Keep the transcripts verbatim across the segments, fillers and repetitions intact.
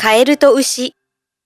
カエルと牛。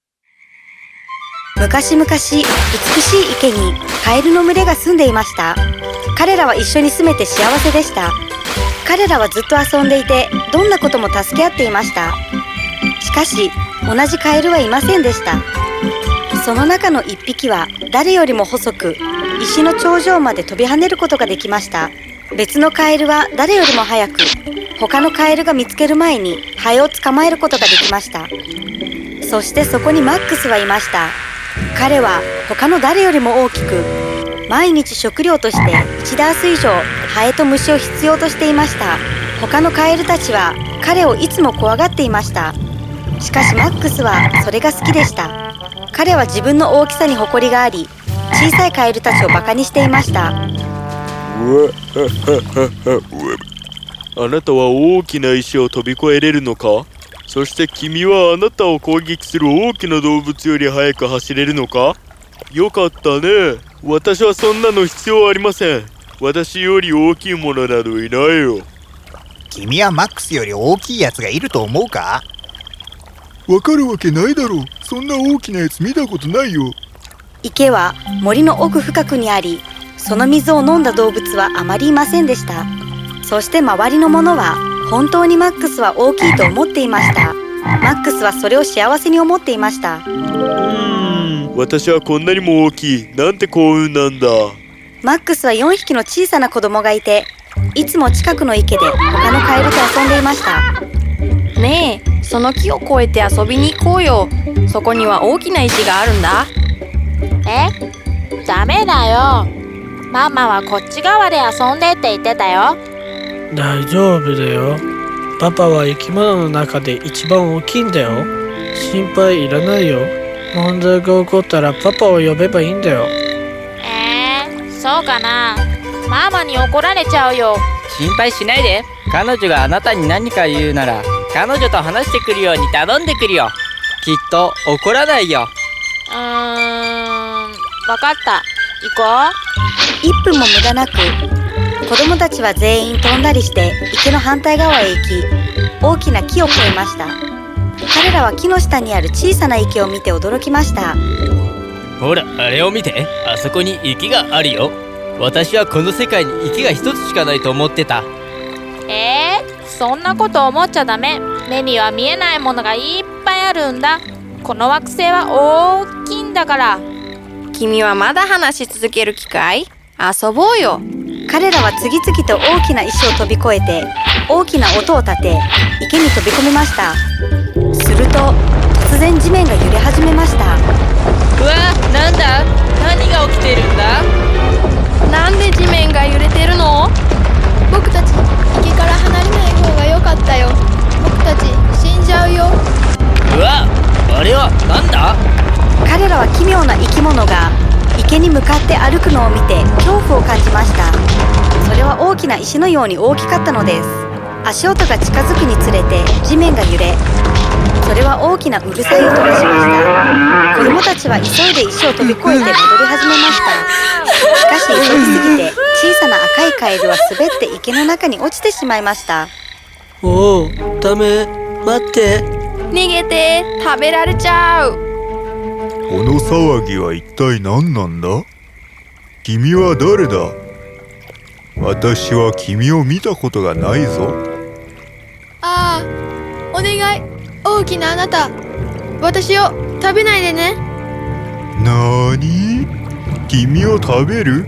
昔々、美しい池にカエルの群れが住んでいました。彼らは一緒に住めて幸せでした。彼らはずっと遊んでいて、どんなことも助け合っていました。しかし、同じカエルはいませんでした。その中の一匹は誰よりも細く、石の頂上まで飛び跳ねることができました。別のカエルは誰よりも早く、他のカエルが見つける前にハエを捕まえることができました。そしてそこにマックスはいました。彼は他の誰よりも大きく、毎日食料としていちダース以上ハエと虫を必要としていました。他のカエルたちは彼をいつも怖がっていました。しかしマックスはそれが好きでした。彼は自分の大きさに誇りがあり、小さいカエルたちをバカにしていました。 あなたは大きな石を飛び越えれるのか？そして君はあなたを攻撃する大きな動物より速く走れるのか？よかったね。私はそんなの必要ありません。私より大きいものなどいないよ。 君はマックスより大きいやつがいると思うか？ わかるわけないだろう。そんな大きなやつ見たことないよ。 池は森の奥深くにあり、その水を飲んだ動物はあまりいませんでした。そして周りのものは本当にマックスは大きいと思っていました。マックスはそれを幸せに思っていました。 うーん、私はこんなにも大きい。なんて幸運なんだ。 マックスはよんひきの小さな子供がいて、いつも近くの池で他のカエルと遊んでいました。 ねえ、その木を越えて遊びに行こうよ。そこには大きな石があるんだ。 え？ダメだよ。ママはこっち側で遊んでって言ってたよ。 大丈夫だよ。パパは生き物の中で一番大きいんだよ。心配いらないよ。問題が起こったらパパを呼べばいいんだよ。 えー、そうかな。ママに怒られちゃうよ。 心配しないで。彼女があなたに何か言うなら、彼女と話してくるように頼んでくるよ。きっと怒らないよ。 うーん、わかった。行こう。 いっぷんも無駄なく、子供たちは全員飛んだりして池の反対側へ行き、大きな木を越えました。彼らは木の下にある小さな池を見て驚きました。 ほら、あれを見て。あそこに池があるよ。私はこの世界に池が一つしかないと思ってた。 えー、そんなこと思っちゃダメ。目には見えないものがいっぱいあるんだ。この惑星は大きいんだから。 君はまだ話し続ける機会？遊ぼうよ。 彼らは次々と大きな石を飛び越えて、大きな音を立て池に飛び込みました。すると突然地面が揺れ始めました。 うわ、なんだ？何が起きてるんだ？ なんで地面が揺れてるの？ 僕たち池から離れない方が良かったよ。僕たち死んじゃうよ。 うわ、あれはなんだ？ 彼らは奇妙な生き物が池に向かって歩くのを見て恐怖を感じました。それは大きな石のように大きかったのです。足音が近づくにつれて地面が揺れ、それは大きなうるさい音がしました。子供たちは急いで石を飛び越えて戻り始めました。しかし急ぎすぎて小さな赤いカエルは滑って池の中に落ちてしまいました。 おお、ダメ、待って。 逃げて、食べられちゃう。 この騒ぎは一体何なんだ？君は誰だ？私は君を見たことがないぞ。 ああ、お願い、大きなあなた、私を食べないでね。 なーに？君を食べる？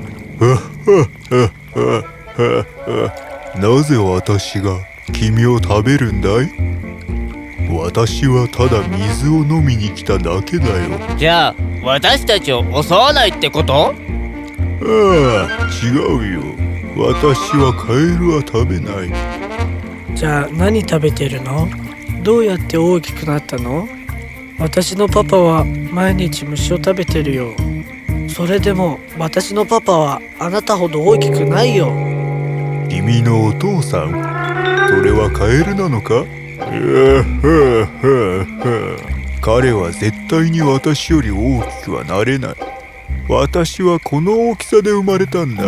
なぜ私が君を食べるんだい？私はただ水を飲みに来ただけだよ。 じゃあ私たちを襲わないってこと？ ああ、違うよ。私はカエルは食べない。 じゃあ何食べてるの？どうやって大きくなったの？私のパパは毎日虫を食べてるよ。それでも私のパパはあなたほど大きくないよ。 君のお父さん、それはカエルなのか？彼は絶対に私より大きくはなれない。私はこの大きさで生まれたんだ。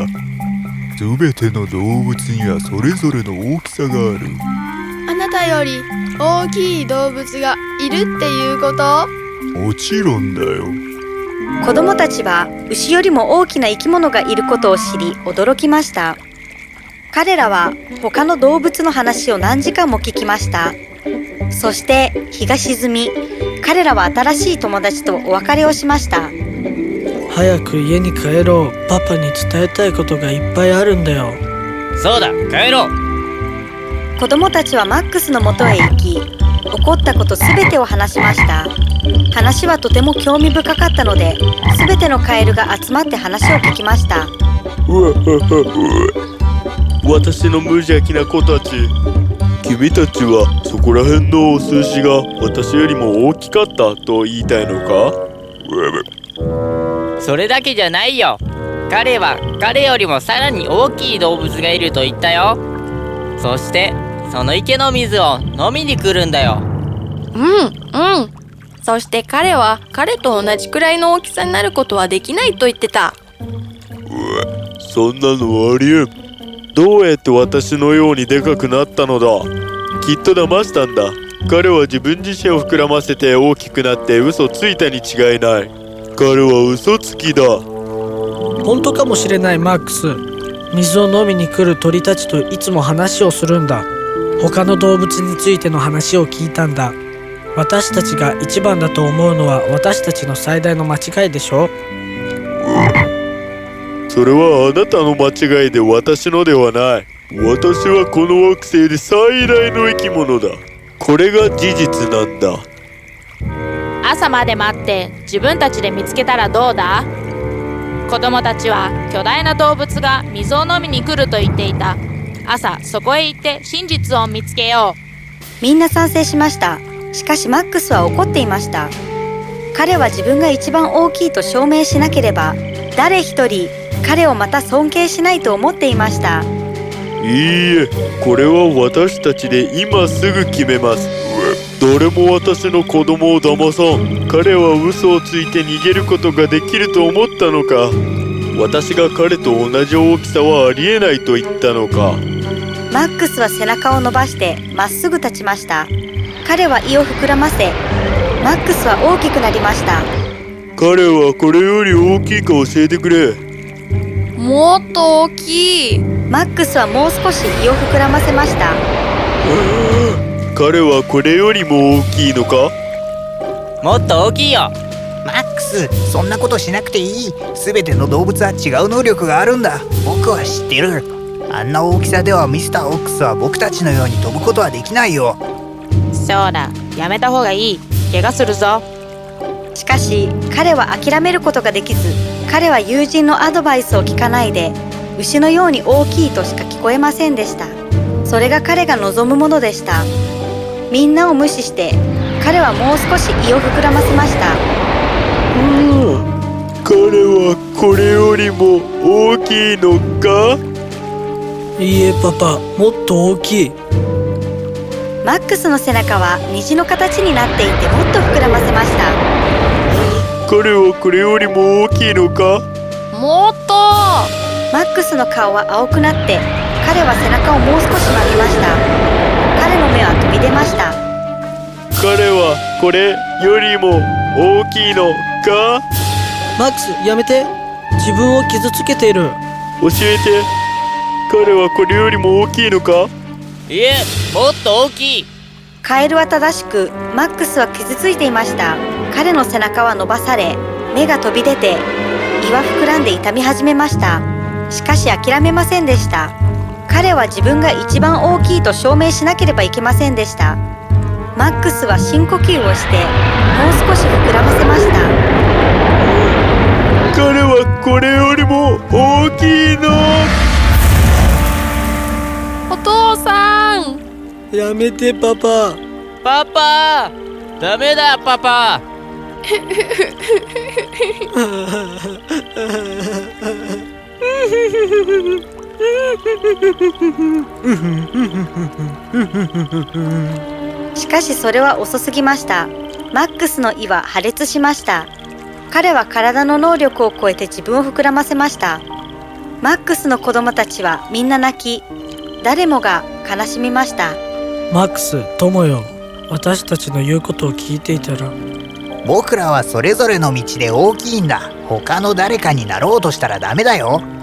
すべての動物にはそれぞれの大きさがある。 あなたより大きい動物がいるっていうこと？ もちろんだよ。 子供たちは牛よりも大きな生き物がいることを知り驚きました。彼らは他の動物の話を何時間も聞きました。そして日が沈み、彼らは新しい友達とお別れをしました。 早く家に帰ろう。パパに伝えたいことがいっぱいあるんだよ。 そうだ、帰ろう。 子供たちはマックスの元へ行き、起こったことすべてを話しました。話はとても興味深かったので、すべてのカエルが集まって話を聞きました。 うわははうわ私の無邪気な子たち、君たちはそこら辺のお数字が私よりも大きかったと言いたいのか？ それだけじゃないよ。彼は彼よりもさらに大きい動物がいると言ったよ。そしてその池の水を飲みに来るんだよ。 うんうん。そして彼は彼と同じくらいの大きさになることはできないと言ってた。 そんなのありえん。どうやって私のようにでかくなったのだ？きっと騙したんだ。彼は自分自身を膨らませて大きくなって嘘ついたに違いない。彼は嘘つきだ。 本当かもしれない。マックス、水を飲みに来る鳥たちといつも話をするんだ。他の動物についての話を聞いたんだ。私たちが一番だと思うのは私たちの最大の間違いでしょ。 それはあなたの間違いで私のではない。私はこの惑星で最大の生き物だ。これが事実なんだ。 朝まで待って自分たちで見つけたらどうだ？子供たちは巨大な動物が水を飲みに来ると言っていた。朝そこへ行って真実を見つけよう。みんな賛成しました。しかしマックスは怒っていました。彼は自分が一番大きいと証明しなければ誰一人彼をまた尊敬しないと思っていました。 いいえ、これは私たちで今すぐ決めます。誰も私の子供を騙さん。彼は嘘をついて逃げることができると思ったのか。私が彼と同じ大きさはありえないと言ったのか。 マックスは背中を伸ばしてまっすぐ立ちました。彼は胃を膨らませ、マックスは大きくなりました。 彼はこれより大きいか教えてくれ。 もっと大きい。 マックスはもう少し胃を膨らませました。 彼はこれよりも大きいのか？ もっと大きいよ。 マックス、そんなことしなくていい。すべての動物は違う能力があるんだ。僕は知ってる。あんな大きさではミスターオックスは僕たちのように飛ぶことはできないよ。 う。そうだ、やめた方がいい。怪我するぞ。 しかし彼は諦めることができず、彼は友人のアドバイスを聞かないで牛のように大きいとしか聞こえませんでした。それが彼が望むものでした。みんなを無視して彼はもう少し胃を膨らませました。 うん、彼はこれよりも大きいのか？ いいえパパ、もっと大きい。 マックスの背中は虹の形になっていてもっと膨らませました。 彼はこれよりも大きいのか？ もっと。 マックスの顔は青くなって彼は背中をもう少し曲げました。彼の目は飛び出ました。 彼はこれよりも大きいのか？ マックス、やめて。自分を傷つけている。 教えて。彼はこれよりも大きいのか？ いえ、もっと大きい。 カエルは正しく、マックスは傷ついていました。彼の背中は伸ばされ、目が飛び出て胃は膨らんで痛み始めました。しかし諦めませんでした。彼は自分が一番大きいと証明しなければいけませんでした。マックスは深呼吸をしてもう少し膨らませました。 彼はこれよりも大きいの？ お父さん。 やめてパパ。 パパ、ダメだパパ。 しかしそれは遅すぎました。マックスの胃は破裂しました。彼は体の能力を超えて自分を膨らませました。マックスの子供たちはみんな泣き、誰もが悲しみました。 マックス、友よ。 私たちの言うことを聞いていたら。 僕らはそれぞれの道で大きいんだ。他の誰かになろうとしたらダメだよ。